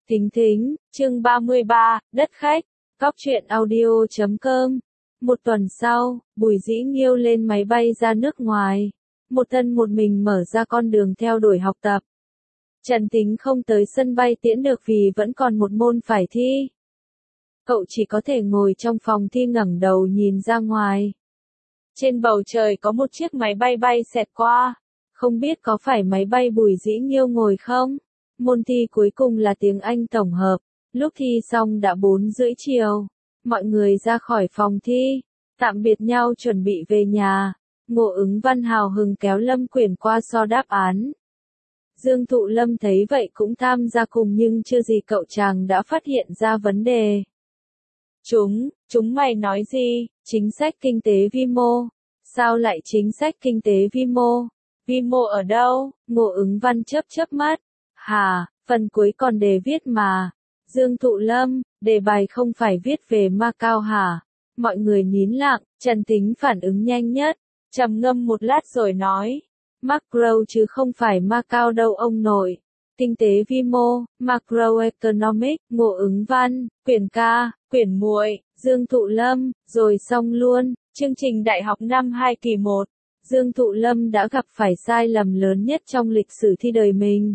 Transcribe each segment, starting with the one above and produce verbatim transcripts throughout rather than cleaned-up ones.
Thính thính, chương ba mươi ba, đất khách, góc truyện audio chấm com. Một tuần sau, Bùi Dĩ Nghiêu lên máy bay ra nước ngoài. Một thân một mình mở ra con đường theo đuổi học tập. Trần Tính không tới sân bay tiễn được vì vẫn còn một môn phải thi. Cậu chỉ có thể ngồi trong phòng thi ngẩng đầu nhìn ra ngoài. Trên bầu trời có một chiếc máy bay bay xẹt qua. Không biết có phải máy bay Bùi Dĩ Nghiêu ngồi không? Môn thi cuối cùng là tiếng Anh tổng hợp. Lúc thi xong đã bốn rưỡi chiều. Mọi người ra khỏi phòng thi. Tạm biệt nhau chuẩn bị về nhà. Ngô Ứng Văn hào hứng kéo Lâm Quyển qua so đáp án. Dương Thụ Lâm thấy vậy cũng tham gia cùng nhưng chưa gì cậu chàng đã phát hiện ra vấn đề. Chúng, chúng mày nói gì? Chính sách kinh tế vi mô. Sao lại chính sách kinh tế vi mô? Vi mô ở đâu? Ngô Ứng Văn chớp chớp mắt. Hà, phần cuối còn đề viết mà. Dương Thụ Lâm, đề bài không phải viết về Macau hả? Mọi người nín lặng, Trần Tính phản ứng nhanh nhất. Trầm ngâm một lát rồi nói. Macro chứ không phải Macau đâu ông nội. Kinh tế vi mô, macroeconomic, Ngô Ứng Văn, Quyển ca, Quyển muội, Dương Thụ Lâm, rồi xong luôn. Chương trình đại học năm hai kỳ một. Dương Thụ Lâm đã gặp phải sai lầm lớn nhất trong lịch sử thi đời mình.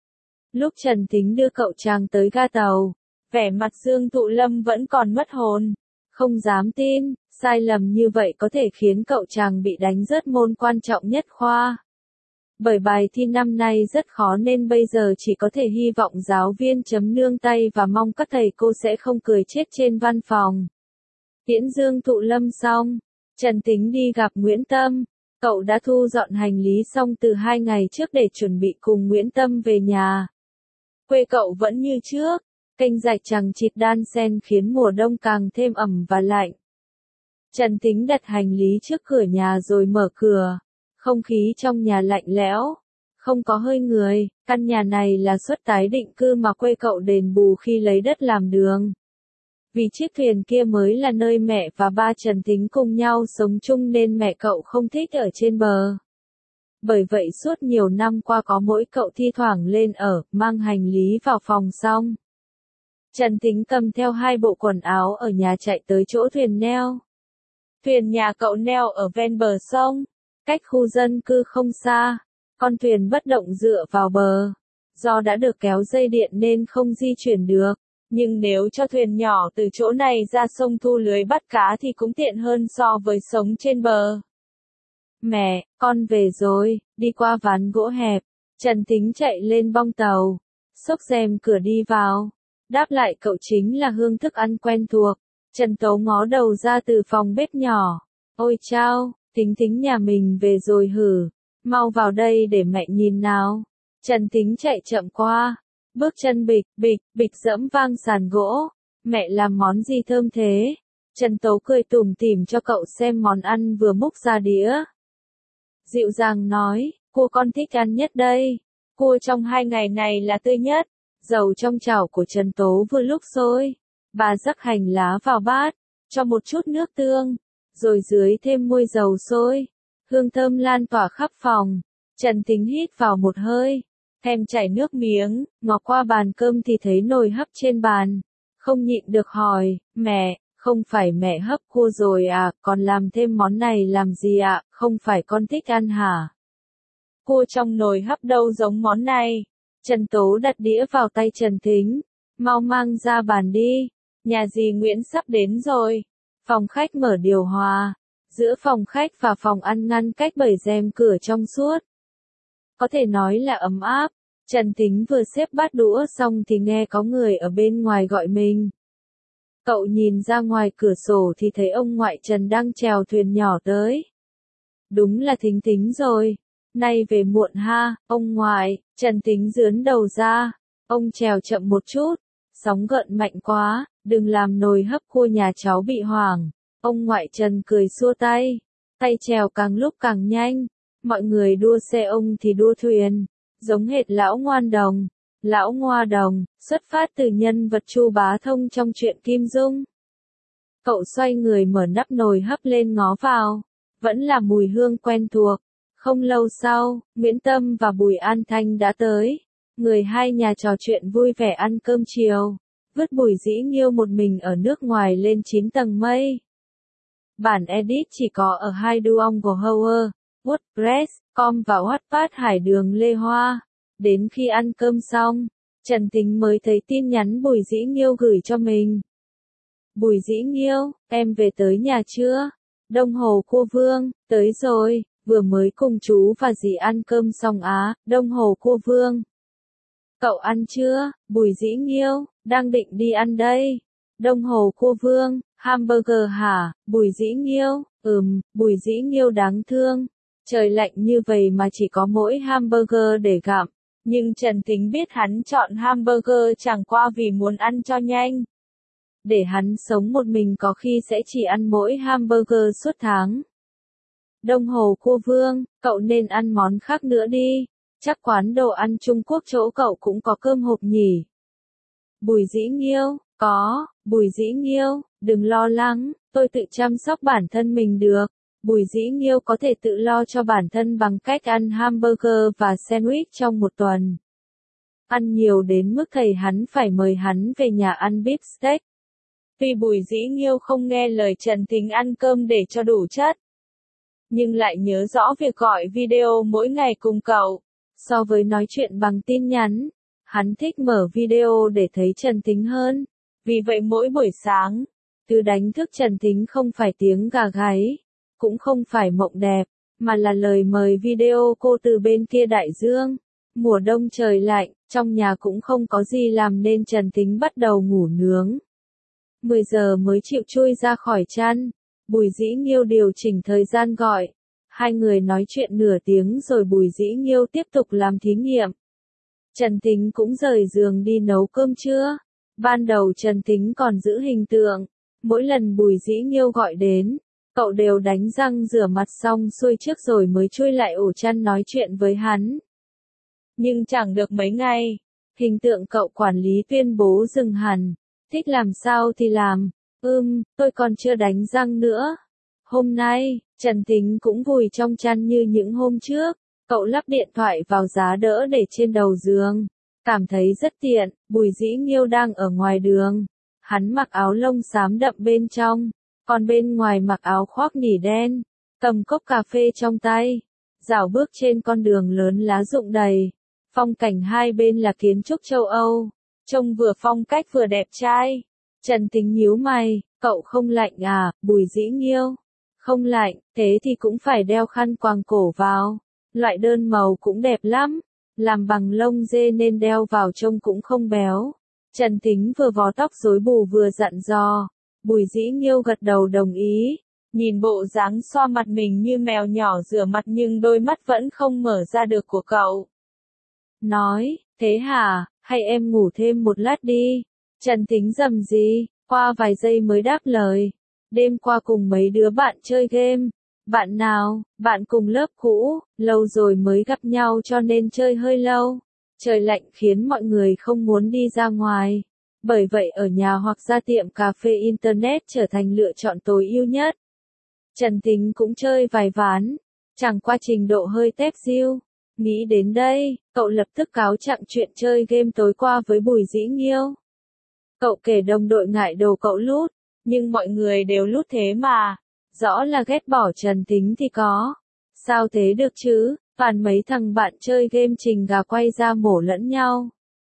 Lúc Trần Tính đưa cậu chàng tới ga tàu, vẻ mặt Dương Thụ Lâm vẫn còn mất hồn. Không dám tin, sai lầm như vậy có thể khiến cậu chàng bị đánh rớt môn quan trọng nhất khoa. Bởi bài thi năm nay rất khó nên bây giờ chỉ có thể hy vọng giáo viên chấm nương tay và mong các thầy cô sẽ không cười chết trên văn phòng. Tiễn Dương Thụ Lâm xong, Trần Tính đi gặp Nguyễn Tâm. Cậu đã thu dọn hành lý xong từ hai ngày trước để chuẩn bị cùng Nguyễn Tâm về nhà. Quê cậu vẫn như trước, kênh rạch chằng chịt đan xen khiến mùa đông càng thêm ẩm và lạnh. Trần Tính đặt hành lý trước cửa nhà rồi mở cửa. Không khí trong nhà lạnh lẽo, không có hơi người, căn nhà này là suất tái định cư mà quê cậu đền bù khi lấy đất làm đường. Vì chiếc thuyền kia mới là nơi mẹ và ba Trần Tính cùng nhau sống chung nên mẹ cậu không thích ở trên bờ. Bởi vậy suốt nhiều năm qua có mỗi cậu thi thoảng lên ở, mang hành lý vào phòng xong. Trần Tính cầm theo hai bộ quần áo ở nhà chạy tới chỗ thuyền neo. Thuyền nhà cậu neo ở ven bờ sông, cách khu dân cư không xa. Con thuyền bất động dựa vào bờ. Do đã được kéo dây điện nên không di chuyển được. Nhưng nếu cho thuyền nhỏ từ chỗ này ra sông thu lưới bắt cá thì cũng tiện hơn so với sống trên bờ. Mẹ, con về rồi, đi qua ván gỗ hẹp. Trần Tính chạy lên bong tàu. Xốc rèm cửa đi vào. Đáp lại cậu chính là hương thức ăn quen thuộc. Trần Tố ngó đầu ra từ phòng bếp nhỏ. Ôi chao, Tính Tính nhà mình về rồi hử. Mau vào đây để mẹ nhìn nào. Trần Tính chạy chậm qua. Bước chân bịch, bịch, bịch dẫm vang sàn gỗ. Mẹ làm món gì thơm thế? Trần Tố cười tủm tỉm cho cậu xem món ăn vừa múc ra đĩa. Dịu dàng nói, cua con thích ăn nhất đây. Cua trong hai ngày này là tươi nhất. Dầu trong chảo của Trần Tố vừa lúc sôi. Bà rắc hành lá vào bát, cho một chút nước tương, rồi dưới thêm muôi dầu sôi. Hương thơm lan tỏa khắp phòng. Trần Tính hít vào một hơi. Thèm chảy nước miếng, ngó qua bàn cơm thì thấy nồi hấp trên bàn. Không nhịn được hỏi, mẹ, không phải mẹ hấp cua rồi à, còn làm thêm món này làm gì ạ, à? Không phải con thích ăn hả? Cua trong nồi hấp đâu giống món này. Trần Tố đặt đĩa vào tay Trần Tính. Mau mang ra bàn đi. Nhà dì Nguyễn sắp đến rồi. Phòng khách mở điều hòa. Giữa phòng khách và phòng ăn ngăn cách bởi rèm cửa trong suốt. Có thể nói là ấm áp. Trần Tính vừa xếp bát đũa xong thì nghe có người ở bên ngoài gọi mình. Cậu nhìn ra ngoài cửa sổ thì thấy ông ngoại Trần đang chèo thuyền nhỏ tới. Đúng là Thính Thính rồi. Nay về muộn ha, ông ngoại. Trần Tính giướn đầu ra. Ông chèo chậm một chút. Sóng gợn mạnh quá, đừng làm nồi hấp cua nhà cháu bị hoảng. Ông ngoại Trần cười xua tay. Tay chèo càng lúc càng nhanh. Mọi người đua xe ông thì đua thuyền. Giống hệt lão ngoan đồng. Lão Ngoa Đồng, xuất phát từ nhân vật Chu Bá Thông trong truyện Kim Dung. Cậu xoay người mở nắp nồi hấp lên ngó vào. Vẫn là mùi hương quen thuộc. Không lâu sau, Nguyễn Tâm và Bùi An Thanh đã tới. Người hai nhà trò chuyện vui vẻ ăn cơm chiều. Vứt Bùi Dĩ Nghiêu một mình ở nước ngoài lên chín tầng mây. Bản edit chỉ có ở hai Duolingo Hour, WordPress, com và Wattpad Hải Đường Lê Hoa. Đến khi ăn cơm xong, Trần Tính mới thấy tin nhắn Bùi Dĩ Nghiêu gửi cho mình. Bùi Dĩ Nghiêu, em về tới nhà chưa? Đông Hồ Cô Vương, tới rồi, vừa mới cùng chú và dì ăn cơm xong á, Đông Hồ Cô Vương. Cậu ăn chưa? Bùi Dĩ Nghiêu, đang định đi ăn đây. Đông Hồ Cô Vương, hamburger hả? Bùi Dĩ Nghiêu, ừm, Bùi Dĩ Nghiêu đáng thương. Trời lạnh như vậy mà chỉ có mỗi hamburger để gặm. Nhưng Trần Tính biết hắn chọn hamburger chẳng qua vì muốn ăn cho nhanh. Để hắn sống một mình có khi sẽ chỉ ăn mỗi hamburger suốt tháng. Đông Hồ Cô Vương, cậu nên ăn món khác nữa đi. Chắc quán đồ ăn Trung Quốc chỗ cậu cũng có cơm hộp nhỉ. Bùi Dĩ Nghiêu, có, Bùi Dĩ Nghiêu, đừng lo lắng, tôi tự chăm sóc bản thân mình được. Bùi Dĩ Nghiêu có thể tự lo cho bản thân bằng cách ăn hamburger và sandwich trong một tuần. Ăn nhiều đến mức thầy hắn phải mời hắn về nhà ăn beef steak. Vì Bùi Dĩ Nghiêu không nghe lời Trần Tính ăn cơm để cho đủ chất. Nhưng lại nhớ rõ việc gọi video mỗi ngày cùng cậu. So với nói chuyện bằng tin nhắn, hắn thích mở video để thấy Trần Tính hơn. Vì vậy mỗi buổi sáng, thứ đánh thức Trần Tính không phải tiếng gà gáy, cũng không phải mộng đẹp, mà là lời mời video cô từ bên kia đại dương. Mùa đông trời lạnh, trong nhà cũng không có gì làm nên Trần Tính bắt đầu ngủ nướng. mười giờ mới chịu chui ra khỏi chăn. Bùi Dĩ Nghiêu điều chỉnh thời gian gọi. Hai người nói chuyện nửa tiếng rồi Bùi Dĩ Nghiêu tiếp tục làm thí nghiệm. Trần Tính cũng rời giường đi nấu cơm trưa. Ban đầu Trần Tính còn giữ hình tượng. Mỗi lần Bùi Dĩ Nghiêu gọi đến, cậu đều đánh răng rửa mặt xong xuôi trước rồi mới chui lại ổ chăn nói chuyện với hắn. Nhưng chẳng được mấy ngày, hình tượng cậu quản lý tuyên bố dừng hẳn. Thích làm sao thì làm. Ừm, tôi còn chưa đánh răng nữa. Hôm nay, Trần Tính cũng vùi trong chăn như những hôm trước. Cậu lắp điện thoại vào giá đỡ để trên đầu giường. Cảm thấy rất tiện. Bùi Dĩ Nghiêu đang ở ngoài đường. Hắn mặc áo lông xám đậm bên trong, còn bên ngoài mặc áo khoác nỉ đen. Cầm cốc cà phê trong tay. Dạo bước trên con đường lớn lá rụng đầy. Phong cảnh hai bên là kiến trúc châu Âu. Trông vừa phong cách vừa đẹp trai. Trần Tính nhíu mày, cậu không lạnh à? Bùi Dĩ Nghiêu, không lạnh, thế thì cũng phải đeo khăn quàng cổ vào. Loại đơn màu cũng đẹp lắm, làm bằng lông dê nên đeo vào trông cũng không béo. Trần Tính vừa vò tóc rối bù vừa dặn dò. Bùi Dĩ Nghiêu gật đầu đồng ý. Nhìn bộ dáng xoa mặt mình như mèo nhỏ rửa mặt nhưng đôi mắt vẫn không mở ra được của cậu. Nói, thế hả, hay em ngủ thêm một lát đi. Trần Tính rầm gì, qua vài giây mới đáp lời. Đêm qua cùng mấy đứa bạn chơi game. Bạn nào? Bạn cùng lớp cũ, lâu rồi mới gặp nhau cho nên chơi hơi lâu. Trời lạnh khiến mọi người không muốn đi ra ngoài. Bởi vậy ở nhà hoặc ra tiệm cà phê Internet trở thành lựa chọn tối ưu nhất. Trần Tính cũng chơi vài ván, chẳng qua trình độ hơi tép diêu. Nghĩ đến đây, cậu lập tức cáo trạng chuyện chơi game tối qua với Bùi Dĩ Nghiêu. Cậu kể đồng đội ngại đồ cậu lút, nhưng mọi người đều lút thế mà. Rõ là ghét bỏ Trần Tính thì có. Sao thế được chứ, toàn mấy thằng bạn chơi game trình gà quay ra mổ lẫn nhau.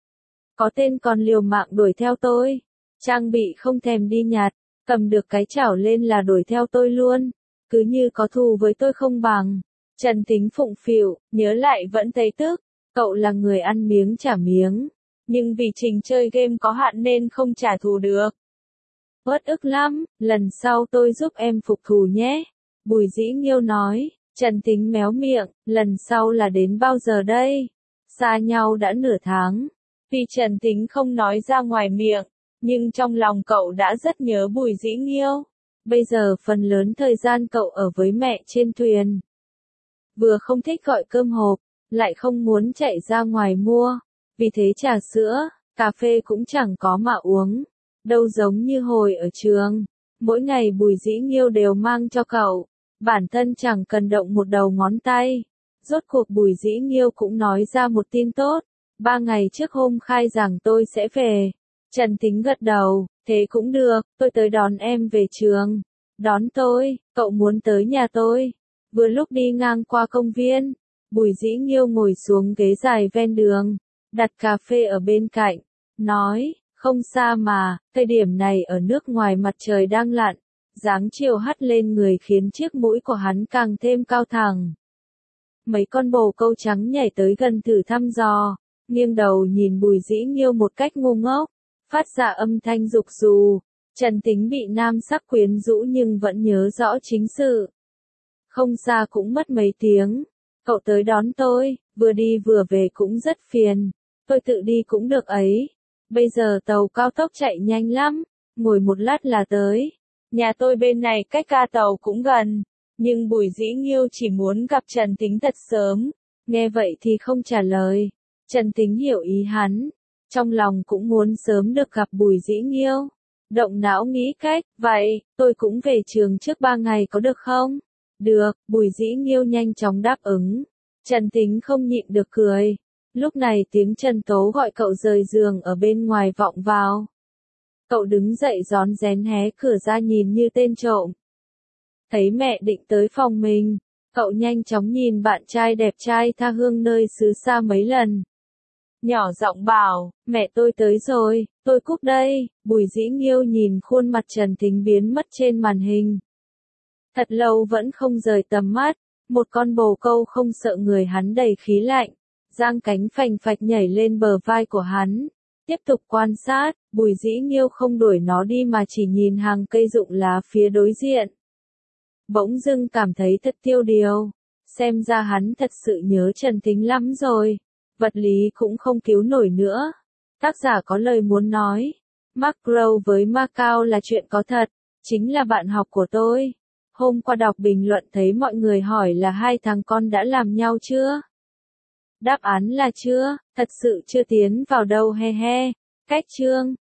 Có tên còn liều mạng đuổi theo tôi. Trang bị không thèm đi nhặt, cầm được cái chảo lên là đuổi theo tôi luôn. Cứ như có thù với tôi không bằng. Trần Tính phụng phịu, nhớ lại vẫn thấy tức. Cậu là người ăn miếng trả miếng. Nhưng vì trình chơi game có hạn nên không trả thù được. Uất ức lắm, lần sau tôi giúp em phục thù nhé. Bùi Dĩ Nghiêu nói. Trần Tính méo miệng, lần sau là đến bao giờ đây? Xa nhau đã nửa tháng. Vì Trần Tính không nói ra ngoài miệng, nhưng trong lòng cậu đã rất nhớ Bùi Dĩ Nghiêu. Bây giờ phần lớn thời gian cậu ở với mẹ trên thuyền. Vừa không thích gọi cơm hộp, lại không muốn chạy ra ngoài mua. Vì thế trà sữa, cà phê cũng chẳng có mà uống. Đâu giống như hồi ở trường. Mỗi ngày Bùi Dĩ Nghiêu đều mang cho cậu. Bản thân chẳng cần động một đầu ngón tay. Rốt cuộc Bùi Dĩ Nghiêu cũng nói ra một tin tốt. Ba ngày trước hôm khai giảng tôi sẽ về. Trần Tính gật đầu, thế cũng được, tôi tới đón em về trường. Đón tôi, cậu muốn tới nhà tôi. Vừa lúc đi ngang qua công viên, Bùi Dĩ Nghiêu ngồi xuống ghế dài ven đường, đặt cà phê ở bên cạnh, nói, không xa mà, thời điểm này ở nước ngoài mặt trời đang lặn, dáng chiều hắt lên người khiến chiếc mũi của hắn càng thêm cao thẳng. Mấy con bồ câu trắng nhảy tới gần thử thăm dò, nghiêng đầu nhìn Bùi Dĩ Nghiêu một cách ngu ngốc, phát ra âm thanh rục rù. Trần Tính bị nam sắc quyến rũ nhưng vẫn nhớ rõ chính sự. Không xa cũng mất mấy tiếng, cậu tới đón tôi, vừa đi vừa về cũng rất phiền, tôi tự đi cũng được ấy. Bây giờ tàu cao tốc chạy nhanh lắm, ngồi một lát là tới. Nhà tôi bên này cách ga tàu cũng gần, nhưng Bùi Dĩ Nghiêu chỉ muốn gặp Trần Tính thật sớm. Nghe vậy thì không trả lời. Trần Tính hiểu ý hắn, trong lòng cũng muốn sớm được gặp Bùi Dĩ Nghiêu. Động não nghĩ cách, vậy, tôi cũng về trường trước ba ngày có được không? Được, Bùi Dĩ Nghiêu nhanh chóng đáp ứng. Trần Tính không nhịn được cười. Lúc này tiếng Trần Tố gọi cậu rời giường ở bên ngoài vọng vào. Cậu đứng dậy rón rén hé cửa ra nhìn như tên trộm. Thấy mẹ định tới phòng mình, cậu nhanh chóng nhìn bạn trai đẹp trai tha hương nơi xứ xa mấy lần. Nhỏ giọng bảo, mẹ tôi tới rồi, tôi cúp đây. Bùi Dĩ Nghiêu nhìn khuôn mặt Trần Tính biến mất trên màn hình. Thật lâu vẫn không rời tầm mắt, một con bồ câu không sợ người hắn đầy khí lạnh, giang cánh phành phạch nhảy lên bờ vai của hắn. Tiếp tục quan sát, Bùi Dĩ Nghiêu không đuổi nó đi mà chỉ nhìn hàng cây rụng lá phía đối diện. Bỗng dưng cảm thấy thật tiêu điều, xem ra hắn thật sự nhớ Trần Tính lắm rồi. Vật lý cũng không cứu nổi nữa. Tác giả có lời muốn nói. Mark Rowe với Macau là chuyện có thật, chính là bạn học của tôi. Hôm qua đọc bình luận thấy mọi người hỏi là hai thằng con đã làm nhau chưa? Đáp án là chưa, thật sự chưa tiến vào đâu he he. Cách chương